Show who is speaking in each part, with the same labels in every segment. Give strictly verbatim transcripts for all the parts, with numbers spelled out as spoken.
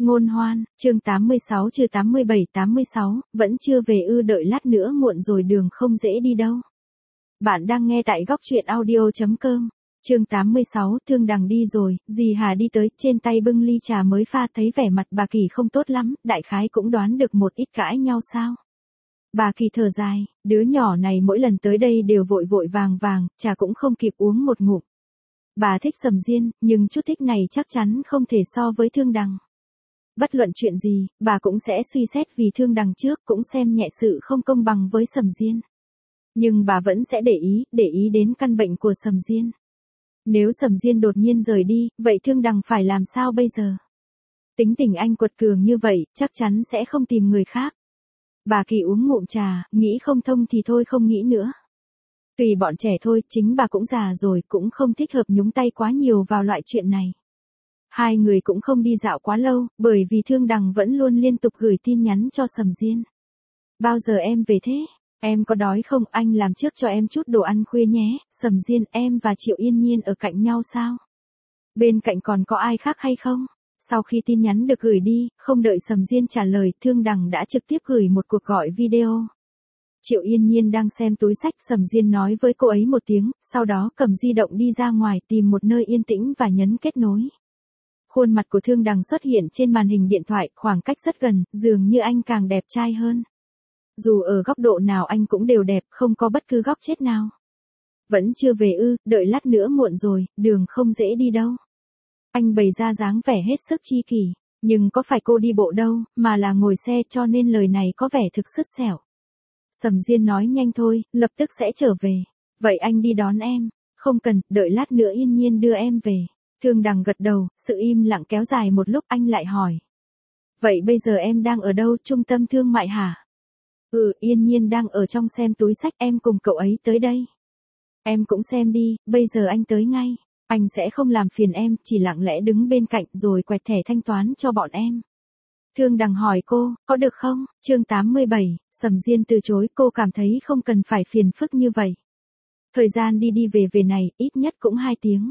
Speaker 1: Ngôn hoan, chương tám mươi sáu trừ tám mươi bảy tám mươi sáu, vẫn chưa về ư, đợi lát nữa muộn rồi, đường không dễ đi đâu. Bạn đang nghe tại góc truyện audio chấm com. Chương tám mươi sáu, Thương Đằng đi rồi, dì Hà đi tới, trên tay bưng ly trà mới pha, thấy vẻ mặt bà Kỳ không tốt lắm, đại khái cũng đoán được một ít cãi nhau sao. Bà Kỳ thở dài, đứa nhỏ này mỗi lần tới đây đều vội vội vàng vàng, trà cũng không kịp uống một ngụm. Bà thích Sầm Diên, nhưng chút thích này chắc chắn không thể so với Thương Đằng. Bất luận chuyện gì, bà cũng sẽ suy xét vì Thương Đằng trước, cũng xem nhẹ sự không công bằng với Sầm Diên. Nhưng bà vẫn sẽ để ý, để ý đến căn bệnh của Sầm Diên. Nếu Sầm Diên đột nhiên rời đi, vậy Thương Đằng phải làm sao bây giờ? Tính tình anh quật cường như vậy, chắc chắn sẽ không tìm người khác. Bà Kỳ uống ngụm trà, nghĩ không thông thì thôi không nghĩ nữa. Tùy bọn trẻ thôi, chính bà cũng già rồi, cũng không thích hợp nhúng tay quá nhiều vào loại chuyện này. Hai người cũng không đi dạo quá lâu, bởi vì Thương Đằng vẫn luôn liên tục gửi tin nhắn cho Sầm Diên. Bao giờ em về thế? Em có đói không? Anh làm trước cho em chút đồ ăn khuya nhé. Sầm Diên, em và Triệu Yên Nhiên ở cạnh nhau sao? Bên cạnh còn có ai khác hay không? Sau khi tin nhắn được gửi đi, không đợi Sầm Diên trả lời, Thương Đằng đã trực tiếp gửi một cuộc gọi video. Triệu Yên Nhiên đang xem túi xách, Sầm Diên nói với cô ấy một tiếng, sau đó cầm di động đi ra ngoài tìm một nơi yên tĩnh và nhấn kết nối. Khuôn mặt của Thương Đằng xuất hiện trên màn hình điện thoại, khoảng cách rất gần, dường như anh càng đẹp trai hơn. Dù ở góc độ nào anh cũng đều đẹp, không có bất cứ góc chết nào. Vẫn chưa về ư, đợi lát nữa muộn rồi, đường không dễ đi đâu. Anh bày ra dáng vẻ hết sức chi kỷ, nhưng có phải cô đi bộ đâu, mà là ngồi xe, cho nên lời này có vẻ thực sứt sẻo. Sầm Diên nói nhanh thôi, lập tức sẽ trở về. Vậy anh đi đón em. Không cần, đợi lát nữa Yên Nhiên đưa em về. Thương Đằng gật đầu, sự im lặng kéo dài một lúc, anh lại hỏi. Vậy bây giờ em đang ở đâu, trung tâm thương mại hả? Ừ, Yên Nhiên đang ở trong xem túi xách, em cùng cậu ấy tới đây. Em cũng xem đi, bây giờ anh tới ngay. Anh sẽ không làm phiền em, chỉ lặng lẽ đứng bên cạnh rồi quẹt thẻ thanh toán cho bọn em. Thương Đằng hỏi cô, có được không? Chương tám mươi bảy, Sầm Diên từ chối, cô cảm thấy không cần phải phiền phức như vậy. Thời gian đi đi về về này, ít nhất cũng hai tiếng.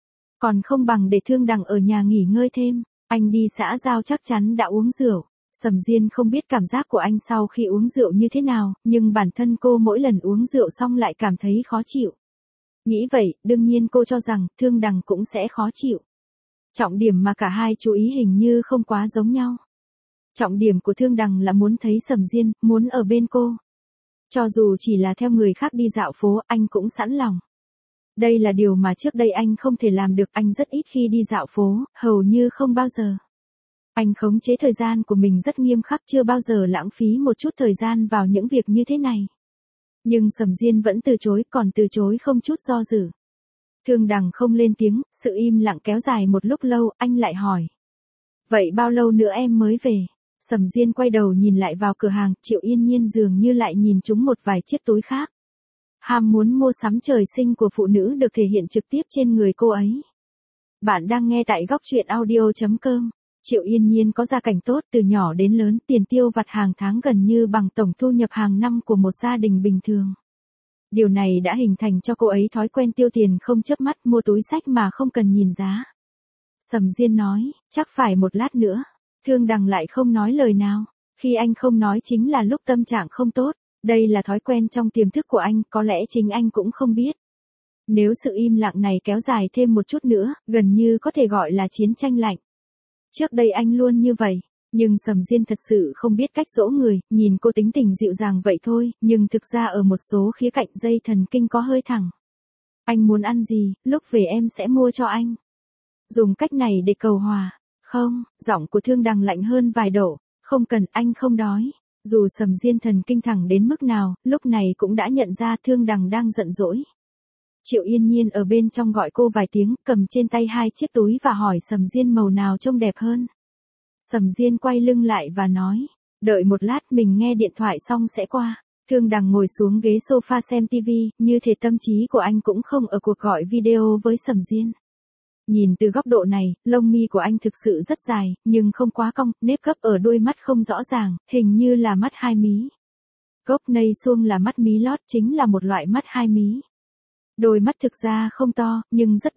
Speaker 1: Còn không bằng để Thương Đằng ở nhà nghỉ ngơi thêm, anh đi xã giao chắc chắn đã uống rượu. Sầm Diên không biết cảm giác của anh sau khi uống rượu như thế nào, nhưng bản thân cô mỗi lần uống rượu xong lại cảm thấy khó chịu. Nghĩ vậy, đương nhiên cô cho rằng, Thương Đằng cũng sẽ khó chịu. Trọng điểm mà cả hai chú ý hình như không quá giống nhau. Trọng điểm của Thương Đằng là muốn thấy Sầm Diên, muốn ở bên cô. Cho dù chỉ là theo người khác đi dạo phố, anh cũng sẵn lòng. Đây là điều mà trước đây anh không thể làm được, anh rất ít khi đi dạo phố, hầu như không bao giờ. Anh khống chế thời gian của mình rất nghiêm khắc, chưa bao giờ lãng phí một chút thời gian vào những việc như thế này. Nhưng Sầm Diên vẫn từ chối, còn từ chối không chút do dự. Thương Đằng không lên tiếng, sự im lặng kéo dài một lúc lâu, anh lại hỏi. Vậy bao lâu nữa em mới về? Sầm Diên quay đầu nhìn lại vào cửa hàng, Triệu Yên Nhiên dường như lại nhìn trúng một vài chiếc túi khác. Ham muốn mua sắm trời sinh của phụ nữ được thể hiện trực tiếp trên người cô ấy. Bạn đang nghe tại góc truyện audio chấm com. Triệu Yên Nhiên có gia cảnh tốt, từ nhỏ đến lớn, tiền tiêu vặt hàng tháng gần như bằng tổng thu nhập hàng năm của một gia đình bình thường. Điều này đã hình thành cho cô ấy thói quen tiêu tiền không chớp mắt, mua túi xách mà không cần nhìn giá. Sầm Diên nói, chắc phải một lát nữa. Thương Đằng lại không nói lời nào. Khi anh không nói chính là lúc tâm trạng không tốt. Đây là thói quen trong tiềm thức của anh, có lẽ chính anh cũng không biết. Nếu sự im lặng này kéo dài thêm một chút nữa, gần như có thể gọi là chiến tranh lạnh. Trước đây anh luôn như vậy, nhưng Sầm Diên thật sự không biết cách dỗ người, nhìn cô tính tình dịu dàng vậy thôi, nhưng thực ra ở một số khía cạnh dây thần kinh có hơi thẳng. Anh muốn ăn gì, lúc về em sẽ mua cho anh. Dùng cách này để cầu hòa. Không, giọng của Thương Đằng lạnh hơn vài độ, không cần, anh không đói. Dù Sầm Diên thần kinh thẳng đến mức nào, lúc này cũng đã nhận ra Thương Đằng đang giận dỗi. Triệu Yên Nhiên ở bên trong gọi cô vài tiếng, cầm trên tay hai chiếc túi và hỏi Sầm Diên màu nào trông đẹp hơn. Sầm Diên quay lưng lại và nói, đợi một lát, mình nghe điện thoại xong sẽ qua. Thương Đằng ngồi xuống ghế sofa xem tivi, như thể tâm trí của anh cũng không ở cuộc gọi video với Sầm Diên. Nhìn từ góc độ này, lông mi của anh thực sự rất dài, nhưng không quá cong, nếp gấp ở đôi mắt không rõ ràng, hình như là mắt hai mí. Gốc nây suông là mắt mí lót, chính là một loại mắt hai mí. Đôi mắt thực ra không to, nhưng rất đẹp.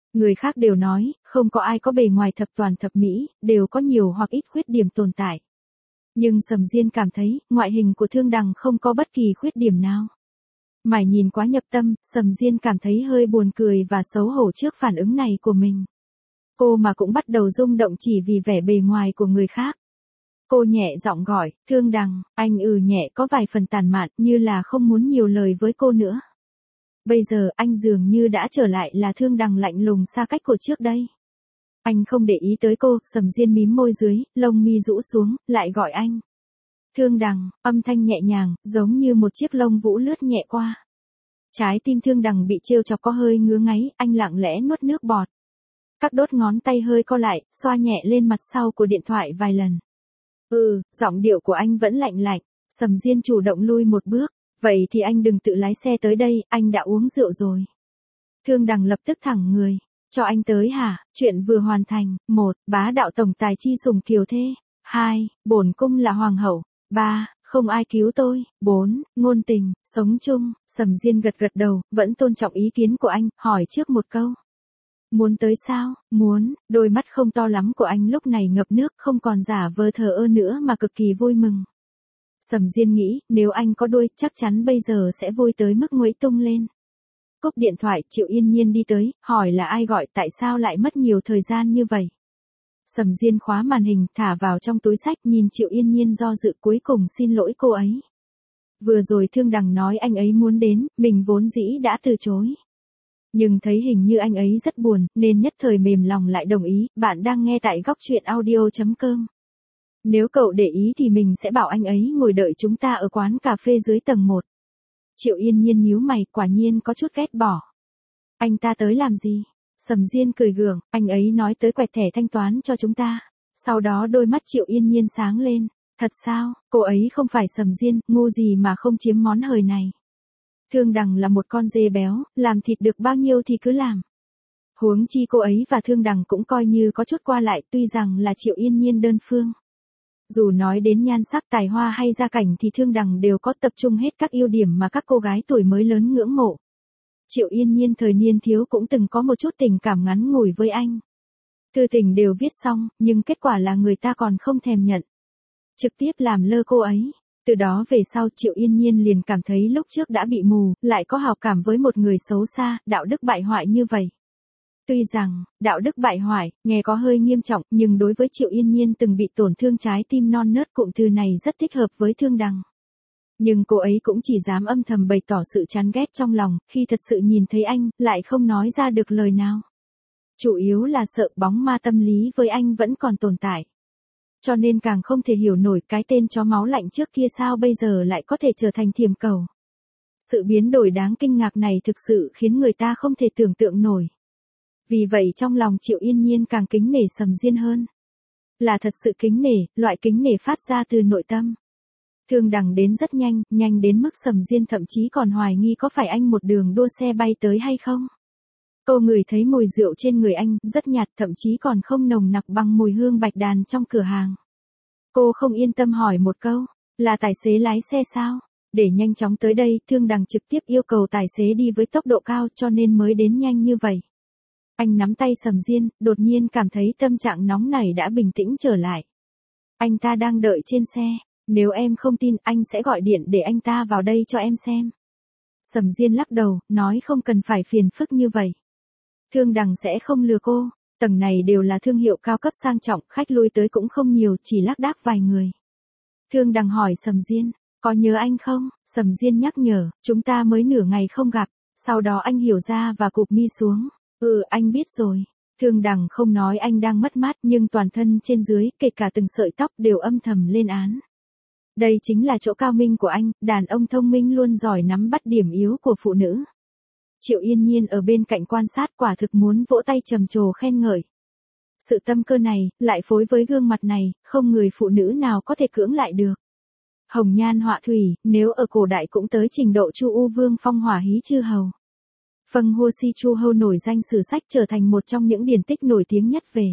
Speaker 1: Người khác đều nói, không có ai có bề ngoài thập toàn thập mỹ, đều có nhiều hoặc ít khuyết điểm tồn tại. Nhưng Sầm Diên cảm thấy, ngoại hình của Thương Đằng không có bất kỳ khuyết điểm nào. Mải nhìn quá nhập tâm, Sầm Diên cảm thấy hơi buồn cười và xấu hổ trước phản ứng này của mình. Cô mà cũng bắt đầu rung động chỉ vì vẻ bề ngoài của người khác. Cô nhẹ giọng gọi, Thương Đằng, anh ừ nhẹ có vài phần tàn mạn như là không muốn nhiều lời với cô nữa. Bây giờ anh dường như đã trở lại là Thương Đằng lạnh lùng xa cách của trước đây. Anh không để ý tới cô, Sầm Diên mím môi dưới, lông mi rũ xuống, lại gọi anh. Thương Đằng, âm thanh nhẹ nhàng, giống như một chiếc lông vũ lướt nhẹ qua. Trái tim Thương Đằng bị trêu chọc có hơi ngứa ngáy, anh lặng lẽ nuốt nước bọt. Các đốt ngón tay hơi co lại, xoa nhẹ lên mặt sau của điện thoại vài lần. Ừ, giọng điệu của anh vẫn lạnh lạnh, Sầm Diên chủ động lui một bước. Vậy thì anh đừng tự lái xe tới đây, anh đã uống rượu rồi. Thương Đằng lập tức thẳng người. Cho anh tới hả? Chuyện vừa hoàn thành. Một, bá đạo tổng tài chi sùng kiều thê. Hai, bổn cung là hoàng hậu. Ba, không ai cứu tôi. Bốn, ngôn tình, sống chung. Sầm Diên gật gật đầu, vẫn tôn trọng ý kiến của anh, hỏi trước một câu. Muốn tới sao? Muốn. Đôi mắt không to lắm của anh lúc này ngập nước, không còn giả vờ thờ ơ nữa mà cực kỳ vui mừng. Sầm Diên nghĩ, nếu anh có đuôi, chắc chắn bây giờ sẽ vui tới mức nguấy tung lên. Cúp điện thoại, Triệu Yên Nhiên đi tới, hỏi là ai gọi, tại sao lại mất nhiều thời gian như vậy. Sầm Diên khóa màn hình, thả vào trong túi sách, nhìn Triệu Yên Nhiên do dự, cuối cùng xin lỗi cô ấy. Vừa rồi Thương Đằng nói anh ấy muốn đến, mình vốn dĩ đã từ chối. Nhưng thấy hình như anh ấy rất buồn, nên nhất thời mềm lòng lại đồng ý. Bạn đang nghe tại góc truyện audio chấm com. Nếu cậu để ý thì mình sẽ bảo anh ấy ngồi đợi chúng ta ở quán cà phê dưới tầng một. Triệu Yên Nhiên nhíu mày, quả nhiên có chút ghét bỏ. Anh ta tới làm gì? Sầm Diên cười gượng, anh ấy nói tới quẹt thẻ thanh toán cho chúng ta. Sau đó đôi mắt Triệu Yên Nhiên sáng lên. Thật sao? Cô ấy không phải Sầm Diên, ngu gì mà không chiếm món hời này. Thương Đằng là một con dê béo, làm thịt được bao nhiêu thì cứ làm. Huống chi cô ấy và Thương Đằng cũng coi như có chút qua lại, tuy rằng là Triệu Yên Nhiên đơn phương. Dù nói đến nhan sắc, tài hoa hay gia cảnh thì Thương Đằng đều có tập trung hết các ưu điểm mà các cô gái tuổi mới lớn ngưỡng mộ. Triệu Yên Nhiên thời niên thiếu cũng từng có một chút tình cảm ngắn ngủi với anh. Thư tình đều viết xong, nhưng kết quả là người ta còn không thèm nhận. Trực tiếp làm lơ cô ấy. Từ đó về sau Triệu Yên Nhiên liền cảm thấy lúc trước đã bị mù, lại có hào cảm với một người xấu xa, đạo đức bại hoại như vậy. Tuy rằng, đạo đức bại hoại, nghe có hơi nghiêm trọng, nhưng đối với Triệu Yên Nhiên từng bị tổn thương trái tim non nớt, cụm từ này rất thích hợp với Thương Đằng. Nhưng cô ấy cũng chỉ dám âm thầm bày tỏ sự chán ghét trong lòng, khi thật sự nhìn thấy anh, lại không nói ra được lời nào. Chủ yếu là sợ bóng ma tâm lý với anh vẫn còn tồn tại. Cho nên càng không thể hiểu nổi cái tên chó máu lạnh trước kia sao bây giờ lại có thể trở thành thiềm cầu. Sự biến đổi đáng kinh ngạc này thực sự khiến người ta không thể tưởng tượng nổi. Vì vậy trong lòng Triệu Yên Nhiên càng kính nể Sầm Diên hơn. Là thật sự kính nể, loại kính nể phát ra từ nội tâm. Thương Đằng đến rất nhanh, nhanh đến mức Sầm Diên thậm chí còn hoài nghi có phải anh một đường đua xe bay tới hay không. Cô ngửi thấy mùi rượu trên người anh, rất nhạt, thậm chí còn không nồng nặc bằng mùi hương bạch đàn trong cửa hàng. Cô không yên tâm hỏi một câu, là tài xế lái xe sao? Để nhanh chóng tới đây, Thương Đằng trực tiếp yêu cầu tài xế đi với tốc độ cao cho nên mới đến nhanh như vậy. Anh nắm tay Sầm Diên, đột nhiên cảm thấy tâm trạng nóng này đã bình tĩnh trở lại. Anh ta đang đợi trên xe, nếu em không tin anh sẽ gọi điện để anh ta vào đây cho em xem. Sầm Diên lắc đầu, nói không cần phải phiền phức như vậy. Thương Đằng sẽ không lừa cô, tầng này đều là thương hiệu cao cấp sang trọng, khách lui tới cũng không nhiều, chỉ lác đác vài người. Thương Đằng hỏi Sầm Diên, có nhớ anh không? Sầm Diên nhắc nhở, chúng ta mới nửa ngày không gặp, sau đó anh hiểu ra và cụp mi xuống. Ừ, anh biết rồi. Thương Đằng không nói anh đang mất mát nhưng toàn thân trên dưới, kể cả từng sợi tóc đều âm thầm lên án. Đây chính là chỗ cao minh của anh, đàn ông thông minh luôn giỏi nắm bắt điểm yếu của phụ nữ. Triệu Yên Nhiên ở bên cạnh quan sát quả thực muốn vỗ tay trầm trồ khen ngợi. Sự tâm cơ này, lại phối với gương mặt này, không người phụ nữ nào có thể cưỡng lại được. Hồng nhan họa thủy, nếu ở cổ đại cũng tới trình độ Chu U Vương phong hỏa hí chư hầu. Phần Hua Si Chu Hầu nổi danh sử sách trở thành một trong những điển tích nổi tiếng nhất về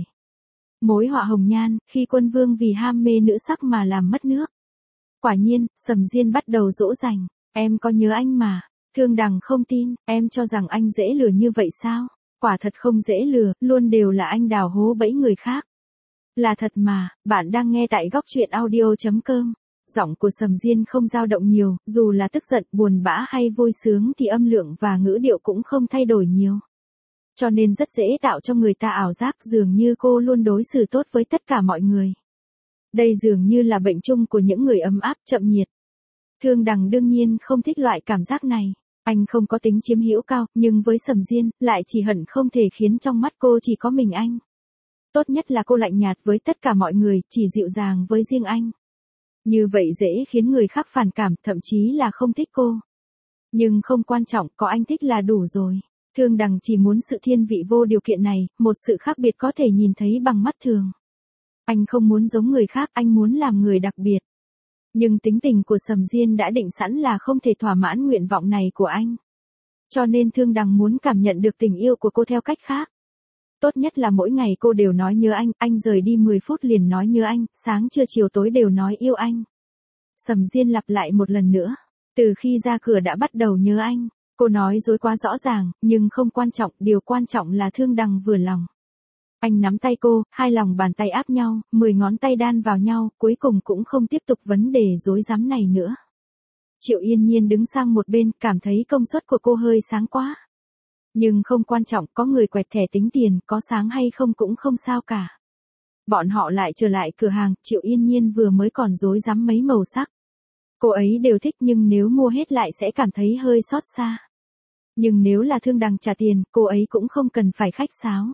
Speaker 1: mối họa hồng nhan, khi quân vương vì ham mê nữ sắc mà làm mất nước. Quả nhiên, Sầm Diên bắt đầu dỗ dành, em có nhớ anh mà. Thương Đằng không tin, em cho rằng anh dễ lừa như vậy sao? Quả thật không dễ lừa, luôn đều là anh đào hố bẫy người khác. Là thật mà, bạn đang nghe tại góc chuyện audio.com. Giọng của Sầm Diên không dao động nhiều, dù là tức giận, buồn bã hay vui sướng thì âm lượng và ngữ điệu cũng không thay đổi nhiều. Cho nên rất dễ tạo cho người ta ảo giác dường như cô luôn đối xử tốt với tất cả mọi người. Đây dường như là bệnh chung của những người ấm áp, chậm nhiệt. Thương Đằng đương nhiên không thích loại cảm giác này. Anh không có tính chiếm hữu cao, nhưng với Sầm Diên, lại chỉ hận không thể khiến trong mắt cô chỉ có mình anh. Tốt nhất là cô lạnh nhạt với tất cả mọi người, chỉ dịu dàng với riêng anh. Như vậy dễ khiến người khác phản cảm, thậm chí là không thích cô. Nhưng không quan trọng, có anh thích là đủ rồi. Thương Đằng chỉ muốn sự thiên vị vô điều kiện này, một sự khác biệt có thể nhìn thấy bằng mắt thường. Anh không muốn giống người khác, anh muốn làm người đặc biệt. Nhưng tính tình của Sầm Diên đã định sẵn là không thể thỏa mãn nguyện vọng này của anh. Cho nên Thương Đằng muốn cảm nhận được tình yêu của cô theo cách khác. Tốt nhất là mỗi ngày cô đều nói nhớ anh, anh rời đi mười phút liền nói nhớ anh, sáng trưa chiều tối đều nói yêu anh. Sầm Diên lặp lại một lần nữa, từ khi ra cửa đã bắt đầu nhớ anh. Cô nói dối quá rõ ràng, nhưng không quan trọng, điều quan trọng là Thương Đằng vừa lòng. Anh nắm tay cô, hai lòng bàn tay áp nhau, mười ngón tay đan vào nhau, cuối cùng cũng không tiếp tục vấn đề rối rắm này nữa. Triệu Yên Nhiên đứng sang một bên, cảm thấy công suất của cô hơi sáng quá. Nhưng không quan trọng, có người quẹt thẻ tính tiền, có sáng hay không cũng không sao cả. Bọn họ lại trở lại cửa hàng, Triệu Yên Nhiên vừa mới còn rối rắm mấy màu sắc. Cô ấy đều thích nhưng nếu mua hết lại sẽ cảm thấy hơi xót xa. Nhưng nếu là Thương Đằng trả tiền, cô ấy cũng không cần phải khách sáo.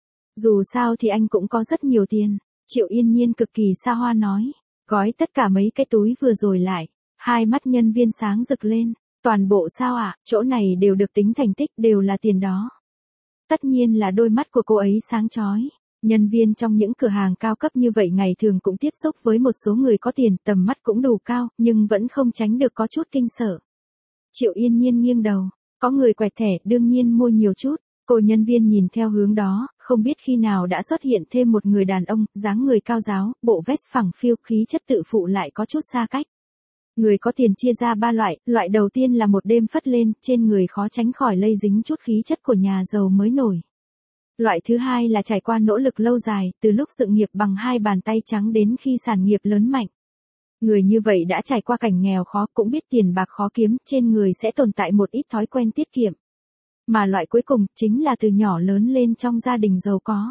Speaker 1: Dù sao thì anh cũng có rất nhiều tiền. Triệu Yên Nhiên cực kỳ xa hoa nói. Gói tất cả mấy cái túi vừa rồi lại. Hai mắt nhân viên sáng rực lên. Toàn bộ sao ạ, à? Chỗ này đều được tính thành tích, đều là tiền đó. Tất nhiên là đôi mắt của cô ấy sáng chói. Nhân viên trong những cửa hàng cao cấp như vậy ngày thường cũng tiếp xúc với một số người có tiền, tầm mắt cũng đủ cao, nhưng vẫn không tránh được có chút kinh sợ. Triệu Yên Nhiên nghiêng đầu. Có người quẹt thẻ, đương nhiên mua nhiều chút. Cô nhân viên nhìn theo hướng đó, không biết khi nào đã xuất hiện thêm một người đàn ông, dáng người cao ráo, bộ vest phẳng phiu, khí chất tự phụ lại có chút xa cách. Người có tiền chia ra ba loại, loại đầu tiên là một đêm phất lên, trên người khó tránh khỏi lây dính chút khí chất của nhà giàu mới nổi. Loại thứ hai là trải qua nỗ lực lâu dài, từ lúc dựng nghiệp bằng hai bàn tay trắng đến khi sản nghiệp lớn mạnh. Người như vậy đã trải qua cảnh nghèo khó, cũng biết tiền bạc khó kiếm, trên người sẽ tồn tại một ít thói quen tiết kiệm. Mà loại cuối cùng, chính là từ nhỏ lớn lên trong gia đình giàu có.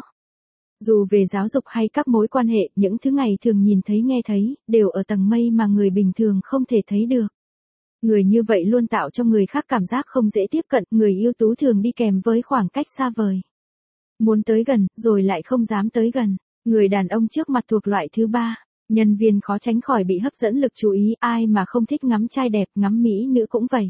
Speaker 1: Dù về giáo dục hay các mối quan hệ, những thứ ngày thường nhìn thấy nghe thấy, đều ở tầng mây mà người bình thường không thể thấy được. Người như vậy luôn tạo cho người khác cảm giác không dễ tiếp cận, người ưu tú thường đi kèm với khoảng cách xa vời. Muốn tới gần, rồi lại không dám tới gần. Người đàn ông trước mặt thuộc loại thứ ba. Nhân viên khó tránh khỏi bị hấp dẫn lực chú ý, ai mà không thích ngắm trai đẹp, ngắm mỹ nữ cũng vậy.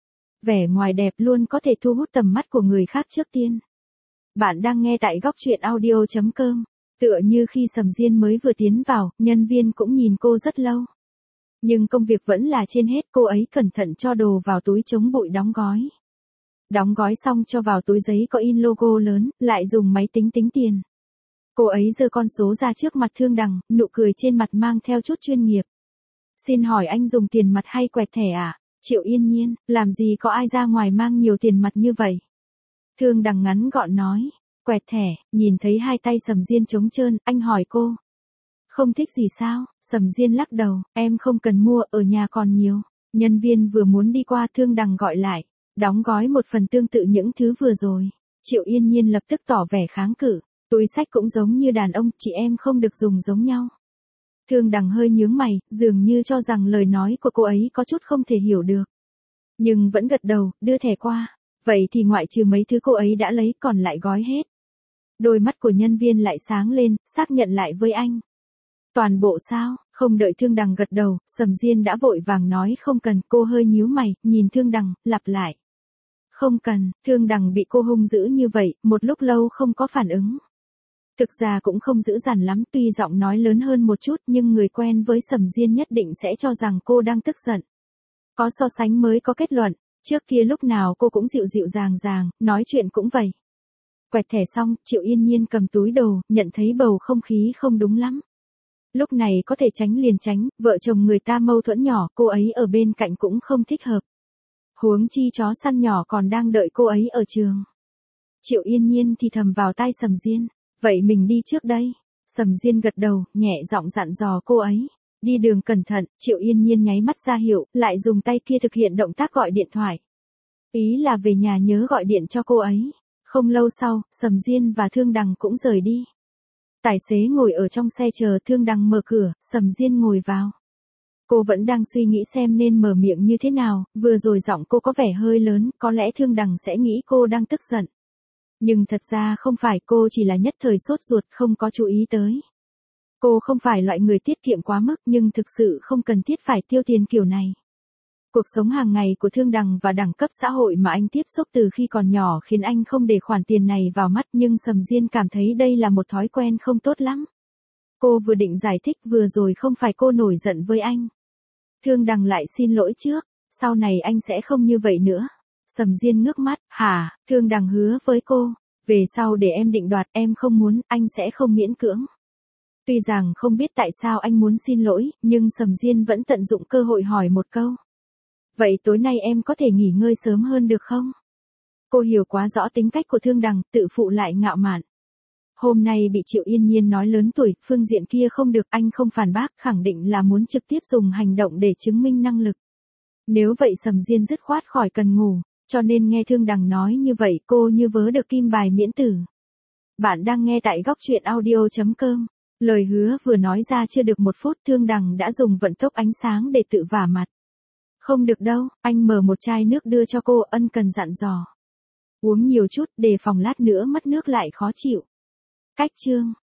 Speaker 1: Vẻ ngoài đẹp luôn có thể thu hút tầm mắt của người khác trước tiên. Bạn đang nghe tại góc chuyện audio.com. Tựa như khi Sầm Diên mới vừa tiến vào, nhân viên cũng nhìn cô rất lâu. Nhưng công việc vẫn là trên hết, cô ấy cẩn thận cho đồ vào túi chống bụi đóng gói. Đóng gói xong cho vào túi giấy có in logo lớn, lại dùng máy tính tính tiền. Cô ấy giơ con số ra trước mặt Thương Đằng, nụ cười trên mặt mang theo chút chuyên nghiệp. Xin hỏi anh dùng tiền mặt hay quẹt thẻ à? Triệu Yên Nhiên, làm gì có ai ra ngoài mang nhiều tiền mặt như vậy? Thương Đằng ngắn gọn nói, quẹt thẻ, nhìn thấy hai tay Sầm Diên trống trơn, anh hỏi cô. Không thích gì sao? Sầm Diên lắc đầu, em không cần mua, ở nhà còn nhiều. Nhân viên vừa muốn đi qua, Thương Đằng gọi lại, đóng gói một phần tương tự những thứ vừa rồi. Triệu Yên Nhiên lập tức tỏ vẻ kháng cự, túi xách cũng giống như đàn ông, chị em không được dùng giống nhau. Thương Đằng hơi nhướng mày, dường như cho rằng lời nói của cô ấy có chút không thể hiểu được. Nhưng vẫn gật đầu, đưa thẻ qua. Vậy thì ngoại trừ mấy thứ cô ấy đã lấy, còn lại gói hết. Đôi mắt của nhân viên lại sáng lên, xác nhận lại với anh. Toàn bộ sao? Không đợi Thương Đằng gật đầu, Sầm Diên đã vội vàng nói không cần, cô hơi nhíu mày, nhìn Thương Đằng, lặp lại. Không cần, Thương Đằng bị cô hung dữ như vậy, một lúc lâu không có phản ứng. Thực ra cũng không dữ dằn lắm, tuy giọng nói lớn hơn một chút nhưng người quen với Sầm Diên nhất định sẽ cho rằng cô đang tức giận. Có so sánh mới có kết luận, trước kia lúc nào cô cũng dịu dịu dàng dàng, nói chuyện cũng vậy. Quẹt thẻ xong, Triệu Yên Nhiên cầm túi đồ, nhận thấy bầu không khí không đúng lắm. Lúc này có thể tránh liền tránh, vợ chồng người ta mâu thuẫn nhỏ, cô ấy ở bên cạnh cũng không thích hợp. Huống chi chó săn nhỏ còn đang đợi cô ấy ở trường. Triệu Yên Nhiên thì thầm vào tai Sầm Diên. Vậy mình đi trước đây. Sầm Diên gật đầu, nhẹ giọng dặn dò cô ấy. Đi đường cẩn thận, Triệu Yên Nhiên nháy mắt ra hiệu, lại dùng tay kia thực hiện động tác gọi điện thoại. Ý là về nhà nhớ gọi điện cho cô ấy. Không lâu sau, Sầm Diên và Thương Đằng cũng rời đi. Tài xế ngồi ở trong xe chờ, Thương Đằng mở cửa, Sầm Diên ngồi vào. Cô vẫn đang suy nghĩ xem nên mở miệng như thế nào, vừa rồi giọng cô có vẻ hơi lớn, có lẽ Thương Đằng sẽ nghĩ cô đang tức giận. Nhưng thật ra không phải, cô chỉ là nhất thời sốt ruột không có chú ý tới. Cô không phải loại người tiết kiệm quá mức nhưng thực sự không cần thiết phải tiêu tiền kiểu này. Cuộc sống hàng ngày của Thương Đằng và đẳng cấp xã hội mà anh tiếp xúc từ khi còn nhỏ khiến anh không để khoản tiền này vào mắt, nhưng Sầm Diên cảm thấy đây là một thói quen không tốt lắm. Cô vừa định giải thích vừa rồi không phải cô nổi giận với anh. Thương Đằng lại xin lỗi trước, sau này anh sẽ không như vậy nữa. Sầm Diên ngước mắt, hả, Thương Đằng hứa với cô, về sau để em định đoạt, em không muốn, anh sẽ không miễn cưỡng. Tuy rằng không biết tại sao anh muốn xin lỗi, nhưng Sầm Diên vẫn tận dụng cơ hội hỏi một câu. Vậy tối nay em có thể nghỉ ngơi sớm hơn được không? Cô hiểu quá rõ tính cách của Thương Đằng, tự phụ lại ngạo mạn. Hôm nay bị Triệu Yên Nhiên nói lớn tuổi, phương diện kia không được, anh không phản bác, khẳng định là muốn trực tiếp dùng hành động để chứng minh năng lực. Nếu vậy Sầm Diên dứt khoát khỏi cần ngủ, cho nên nghe Thương Đằng nói như vậy cô như vớ được kim bài miễn tử. Bạn đang nghe tại góc truyện audio chấm com. Lời hứa vừa nói ra chưa được một phút, Thương Đằng đã dùng vận tốc ánh sáng để tự vả mặt. Không được đâu, anh mở một chai nước đưa cho cô, ân cần dặn dò. Uống nhiều chút, đề phòng lát nữa mất nước lại khó chịu. Cách chương